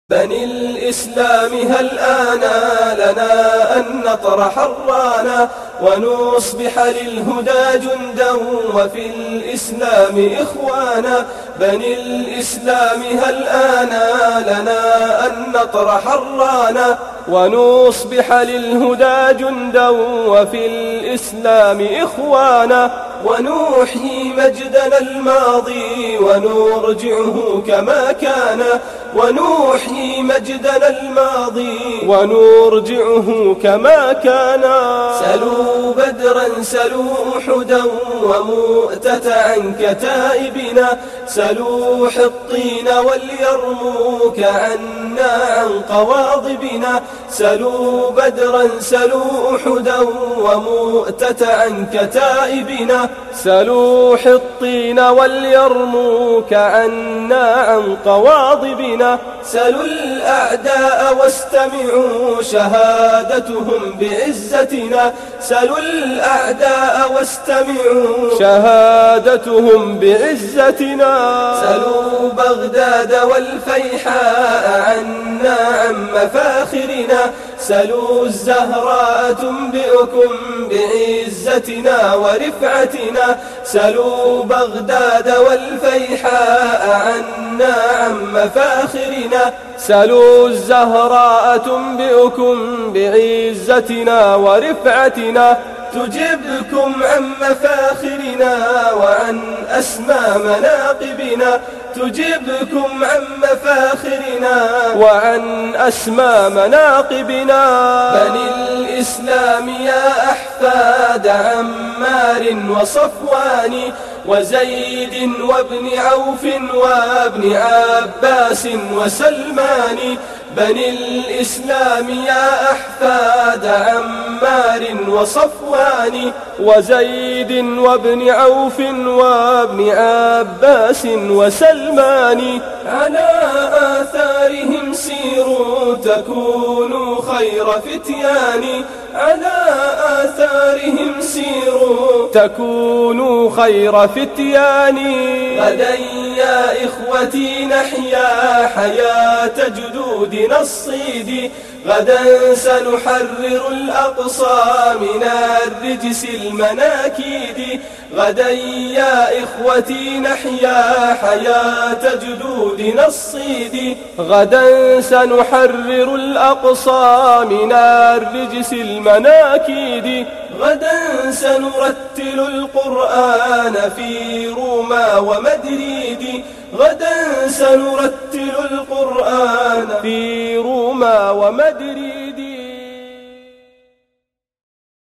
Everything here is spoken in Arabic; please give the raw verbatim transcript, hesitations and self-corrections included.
بني الإسلام هل آن لنا أن نطرح الرانا ونصبح للهدى جندا وفي الإسلام إخوانا. بني الإسلام هل آن لنا أن نطرح الرانا ونصبح للهدى جندا وفي الإسلام إخوانا. ونحيي مجدنا الماضي ونرجعه كما كان ونحيي مجدنا الماضي ونرجعه كما كان. سلوا بدرا سلوا أحدا ومؤتة عن كتائبنا سلوا حطين وليرموك عنا عن قواضبنا. سلوا بدرا سلوا أحدا ومؤتة عن كتائبنا سلوا حطين وليرموك عنا عن قواضبنا. سلوا الأعداء واستمعوا شهادتهم بعزتنا سلوا الأعداء واستمعوا شهادتهم بعزتنا. سلوا بغداد والفيحاء عنا عن مفاخرنا سلوا الزهراء تنبئكم بعزتنا ورفعتنا. سلوا بغداد والفيحاء عنا عن مفاخرنا سلوا الزهراء تنبئكم بعزتنا ورفعتنا. تجبكم عن مفاخرنا وعن أسمى مناقبنا تجبكم عن مفاخرنا وعن أسمى مناقبنا. بني الإسلام يا أحفاد عمار وصفوان وزيد وابن عوف وابن عباس وسلمان. بني الإسلام يا أحفاد عمار وصفوان وزيد وابن عوف وابن عباس وسلمان. على آثارهم سيروا تكونوا خير فتيان على آثارهم سيروا تكونوا خير فتيان. غدا يا إخوتي نحيا حياة جدودنا الصيد غدا سنحرر الأقصى من الرجس المناكيد. غدا يا إخوتي نحيا حياة جدودنا الصيد غدا سنحرر الأقصى من الرجس المناكيد. غدا سنرتل القرآن في روما ومدريد غدا سنرتل القرآن في روما ومدريد.